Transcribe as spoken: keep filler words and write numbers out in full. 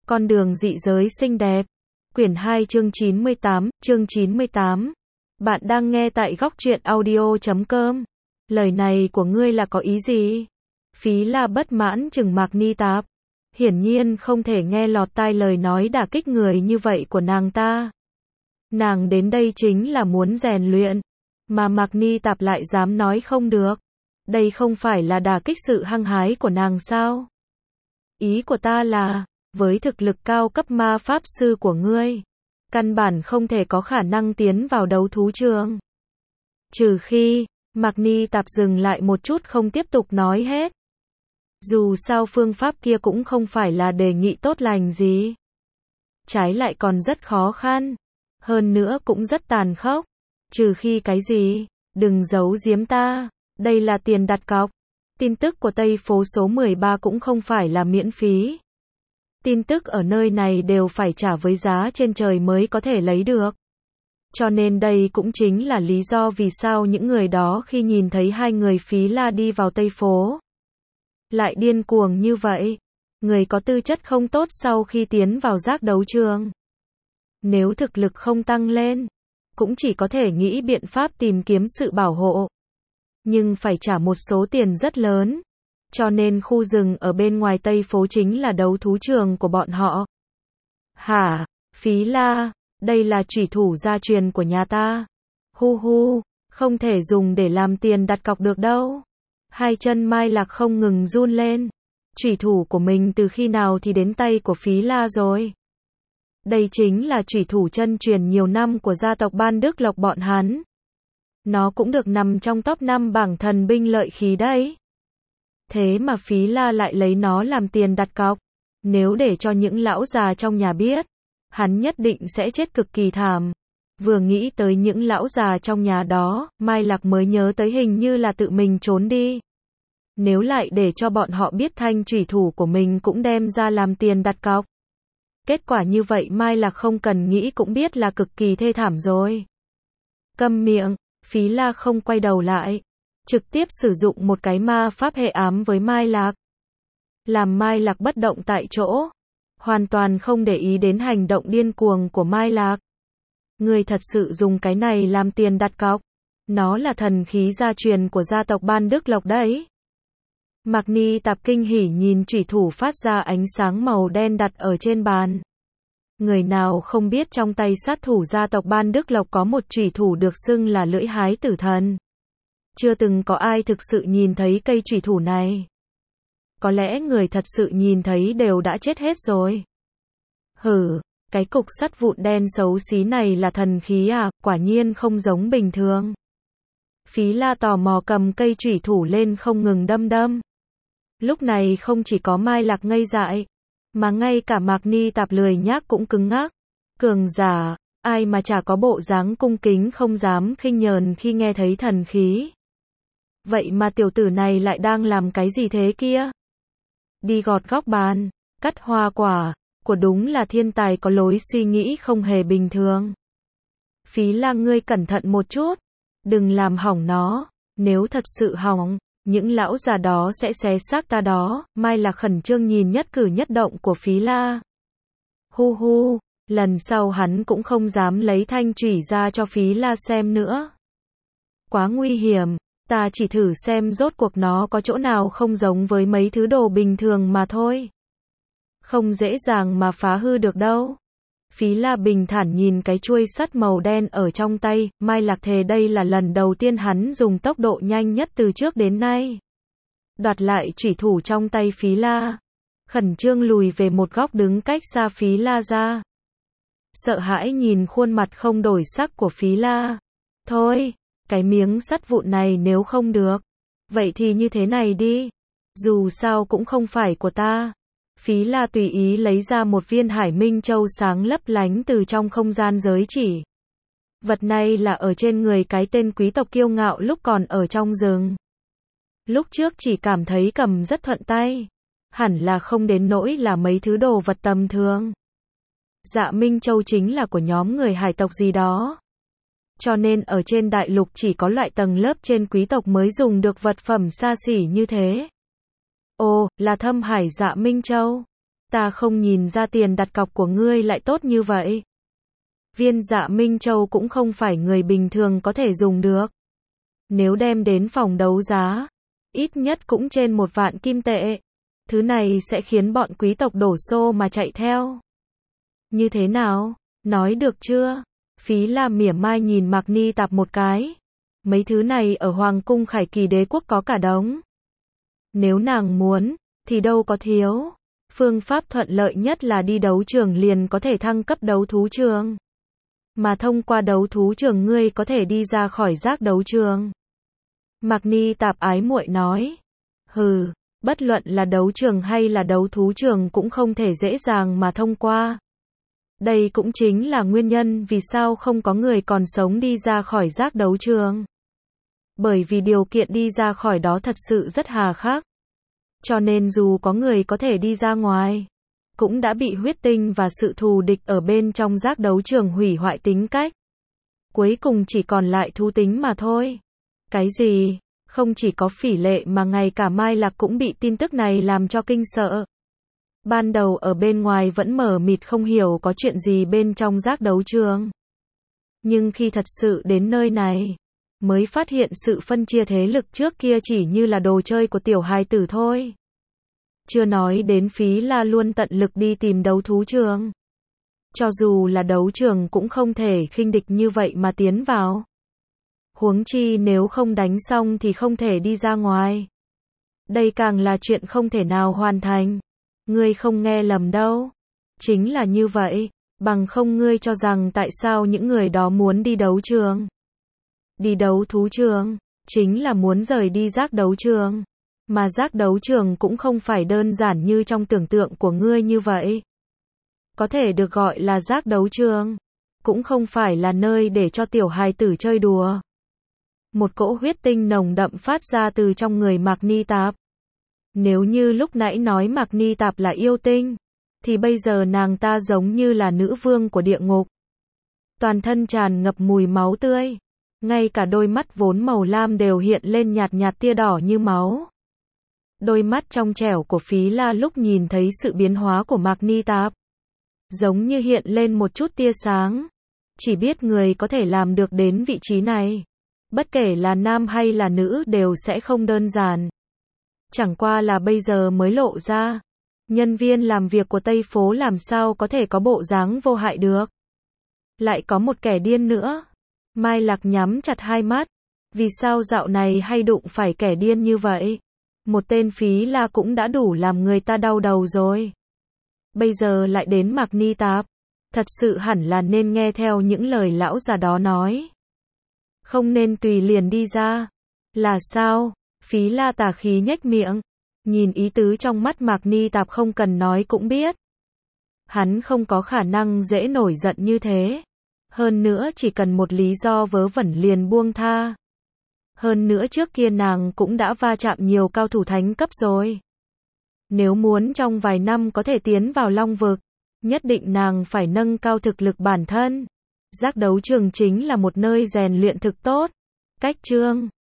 Con đường dị giới xinh đẹp. Quyển hai chương chín mươi tám, chương chín mươi tám. Bạn đang nghe tại góc truyện audio chấm com. Lời này của ngươi là có ý gì? Phí La bất mãn trừng Mạc Ni Tạp. Hiển nhiên không thể nghe lọt tai lời nói đả kích người như vậy của nàng ta. Nàng đến đây chính là muốn rèn luyện, mà Mạc Ni Tạp lại dám nói không được. Đây không phải là đả kích sự hăng hái của nàng sao? Ý của ta là, với thực lực cao cấp ma pháp sư của ngươi, căn bản không thể có khả năng tiến vào đấu thú trường. Trừ khi, Mạc Ni Tạp dừng lại một chút không tiếp tục nói hết. Dù sao phương pháp kia cũng không phải là đề nghị tốt lành gì. Trái lại còn rất khó khăn. Hơn nữa cũng rất tàn khốc. Trừ khi cái gì? Đừng giấu giếm ta. Đây là tiền đặt cọc. Tin tức của Tây phố số mười ba cũng không phải là miễn phí. Tin tức ở nơi này đều phải trả với giá trên trời mới có thể lấy được. Cho nên đây cũng chính là lý do vì sao những người đó khi nhìn thấy hai người Phí La đi vào Tây phố lại điên cuồng như vậy. Người có tư chất không tốt sau khi tiến vào giác đấu trường, nếu thực lực không tăng lên, cũng chỉ có thể nghĩ biện pháp tìm kiếm sự bảo hộ. Nhưng phải trả một số tiền rất lớn. Cho nên khu rừng ở bên ngoài Tây phố chính là đấu thú trường của bọn họ. Hả? Phí La, đây là chủy thủ gia truyền của nhà ta. Hu hu, không thể dùng để làm tiền đặt cọc được đâu. Hai chân Mai Lạc không ngừng run lên. Chủy thủ của mình từ khi nào thì đến tay của Phí La rồi? Đây chính là chủy thủ chân truyền nhiều năm của gia tộc Ban Đức Lộc bọn hắn. Nó cũng được nằm trong top năm bảng thần binh lợi khí đấy. Thế mà Phí La lại lấy nó làm tiền đặt cọc. Nếu để cho những lão già trong nhà biết, hắn nhất định sẽ chết cực kỳ thảm. Vừa nghĩ tới những lão già trong nhà đó, Mai Lạc mới nhớ tới hình như là tự mình trốn đi. Nếu lại để cho bọn họ biết thanh chủy thủ của mình cũng đem ra làm tiền đặt cọc, kết quả như vậy Mai Lạc không cần nghĩ cũng biết là cực kỳ thê thảm rồi. Câm miệng, Phí La không quay đầu lại, trực tiếp sử dụng một cái ma pháp hệ ám với Mai Lạc. Làm Mai Lạc bất động tại chỗ, hoàn toàn không để ý đến hành động điên cuồng của Mai Lạc. Người thật sự dùng cái này làm tiền đặt cọc. Nó là thần khí gia truyền của gia tộc Ban Đức Lộc đấy. Mạc Ni Tạp kinh hỉ nhìn chủy thủ phát ra ánh sáng màu đen đặt ở trên bàn. Người nào không biết trong tay sát thủ gia tộc Ban Đức Lộc có một chủy thủ được xưng là lưỡi hái tử thần. Chưa từng có ai thực sự nhìn thấy cây chủy thủ này. Có lẽ người thật sự nhìn thấy đều đã chết hết rồi. Hử, cái cục sắt vụn đen xấu xí này là thần khí à, quả nhiên không giống bình thường. Phí La tò mò cầm cây chủy thủ lên không ngừng đâm đâm. Lúc này không chỉ có Mai Lạc ngây dại, mà ngay cả Mạc Ni Tạp lười nhác cũng cứng ngắc. Cường giả, ai mà chả có bộ dáng cung kính không dám khinh nhờn khi nghe thấy thần khí. Vậy mà tiểu tử này lại đang làm cái gì thế kia? Đi gọt góc bàn, cắt hoa quả, của đúng là thiên tài có lối suy nghĩ không hề bình thường. Phí La ngươi cẩn thận một chút, đừng làm hỏng nó, nếu thật sự hỏng, những lão già đó sẽ xé xác ta đó. Mai Lạc khẩn trương nhìn nhất cử nhất động của Phí La. Hu hu, lần sau hắn cũng không dám lấy thanh chủy ra cho Phí La xem nữa. Quá nguy hiểm, ta chỉ thử xem rốt cuộc nó có chỗ nào không giống với mấy thứ đồ bình thường mà thôi. Không dễ dàng mà phá hư được đâu. Phí La bình thản nhìn cái chuôi sắt màu đen ở trong tay. Mai Lạc thề đây là lần đầu tiên hắn dùng tốc độ nhanh nhất từ trước đến nay. Đoạt lại chủy thủ trong tay Phí La, khẩn trương lùi về một góc đứng cách xa Phí La ra. Sợ hãi nhìn khuôn mặt không đổi sắc của Phí La. Thôi, cái miếng sắt vụn này nếu không được, vậy thì như thế này đi. Dù sao cũng không phải của ta. Phí La tùy ý lấy ra một viên Hải Minh Châu sáng lấp lánh từ trong không gian giới chỉ. Vật này là ở trên người cái tên quý tộc kiêu ngạo lúc còn ở trong rừng. Lúc trước chỉ cảm thấy cầm rất thuận tay. Hẳn là không đến nỗi là mấy thứ đồ vật tầm thường. Dạ Minh Châu chính là của nhóm người hải tộc gì đó. Cho nên ở trên đại lục chỉ có loại tầng lớp trên quý tộc mới dùng được vật phẩm xa xỉ như thế. Ồ, là Thâm Hải Dạ Minh Châu. Ta không nhìn ra tiền đặt cọc của ngươi lại tốt như vậy. Viên Dạ Minh Châu cũng không phải người bình thường có thể dùng được. Nếu đem đến phòng đấu giá, ít nhất cũng trên một vạn kim tệ. Thứ này sẽ khiến bọn quý tộc đổ xô mà chạy theo. Như thế nào? Nói được chưa? Phí La mỉa mai nhìn Mạc Ni Tạp một cái. Mấy thứ này ở Hoàng cung Khải Kỳ đế quốc có cả đống. Nếu nàng muốn, thì đâu có thiếu. Phương pháp thuận lợi nhất là đi đấu trường liền có thể thăng cấp đấu thú trường. Mà thông qua đấu thú trường ngươi có thể đi ra khỏi giác đấu trường. Mạc Ni Tạp ái muội nói. Hừ, bất luận là đấu trường hay là đấu thú trường cũng không thể dễ dàng mà thông qua. Đây cũng chính là nguyên nhân vì sao không có người còn sống đi ra khỏi giác đấu trường. Bởi vì điều kiện đi ra khỏi đó thật sự rất hà khắc. Cho nên dù có người có thể đi ra ngoài, cũng đã bị huyết tinh và sự thù địch ở bên trong giác đấu trường hủy hoại tính cách. Cuối cùng chỉ còn lại thú tính mà thôi. Cái gì? Không chỉ có Phỉ Lệ mà ngay cả Mai Lạc cũng bị tin tức này làm cho kinh sợ. Ban đầu ở bên ngoài vẫn mờ mịt không hiểu có chuyện gì bên trong giác đấu trường. Nhưng khi thật sự đến nơi này, mới phát hiện sự phân chia thế lực trước kia chỉ như là đồ chơi của tiểu hài tử thôi. Chưa nói đến Phí La luôn tận lực đi tìm đấu thú trường. Cho dù là đấu trường cũng không thể khinh địch như vậy mà tiến vào. Huống chi nếu không đánh xong thì không thể đi ra ngoài. Đây càng là chuyện không thể nào hoàn thành. Ngươi không nghe lầm đâu. Chính là như vậy, bằng không ngươi cho rằng tại sao những người đó muốn đi đấu trường. Đi đấu thú trường, chính là muốn rời đi giác đấu trường. Mà giác đấu trường cũng không phải đơn giản như trong tưởng tượng của ngươi như vậy. Có thể được gọi là giác đấu trường, cũng không phải là nơi để cho tiểu hài tử chơi đùa. Một cỗ huyết tinh nồng đậm phát ra từ trong người Mạc Ni Tạp. Nếu như lúc nãy nói Mạc Ni Tạp là yêu tinh, thì bây giờ nàng ta giống như là nữ vương của địa ngục. Toàn thân tràn ngập mùi máu tươi. Ngay cả đôi mắt vốn màu lam đều hiện lên nhạt nhạt tia đỏ như máu. Đôi mắt trong trẻo của Phí La lúc nhìn thấy sự biến hóa của Mạc Ni Tạp, giống như hiện lên một chút tia sáng. Chỉ biết người có thể làm được đến vị trí này, bất kể là nam hay là nữ đều sẽ không đơn giản. Chẳng qua là bây giờ mới lộ ra. Nhân viên làm việc của Tây Phố làm sao có thể có bộ dáng vô hại được. Lại có một kẻ điên nữa. Mai Lạc nhắm chặt hai mắt. Vì sao dạo này hay đụng phải kẻ điên như vậy? Một tên Phí La cũng đã đủ làm người ta đau đầu rồi. Bây giờ lại đến Mạc Ni Tạp. Thật sự hẳn là nên nghe theo những lời lão già đó nói. Không nên tùy liền đi ra. Là sao? Phí La tà khí nhếch miệng. Nhìn ý tứ trong mắt Mạc Ni Tạp không cần nói cũng biết. Hắn không có khả năng dễ nổi giận như thế. Hơn nữa chỉ cần một lý do vớ vẩn liền buông tha. Hơn nữa trước kia nàng cũng đã va chạm nhiều cao thủ thánh cấp rồi. Nếu muốn trong vài năm có thể tiến vào Long vực, nhất định nàng phải nâng cao thực lực bản thân. Giác đấu trường chính là một nơi rèn luyện thực tốt. Cách chương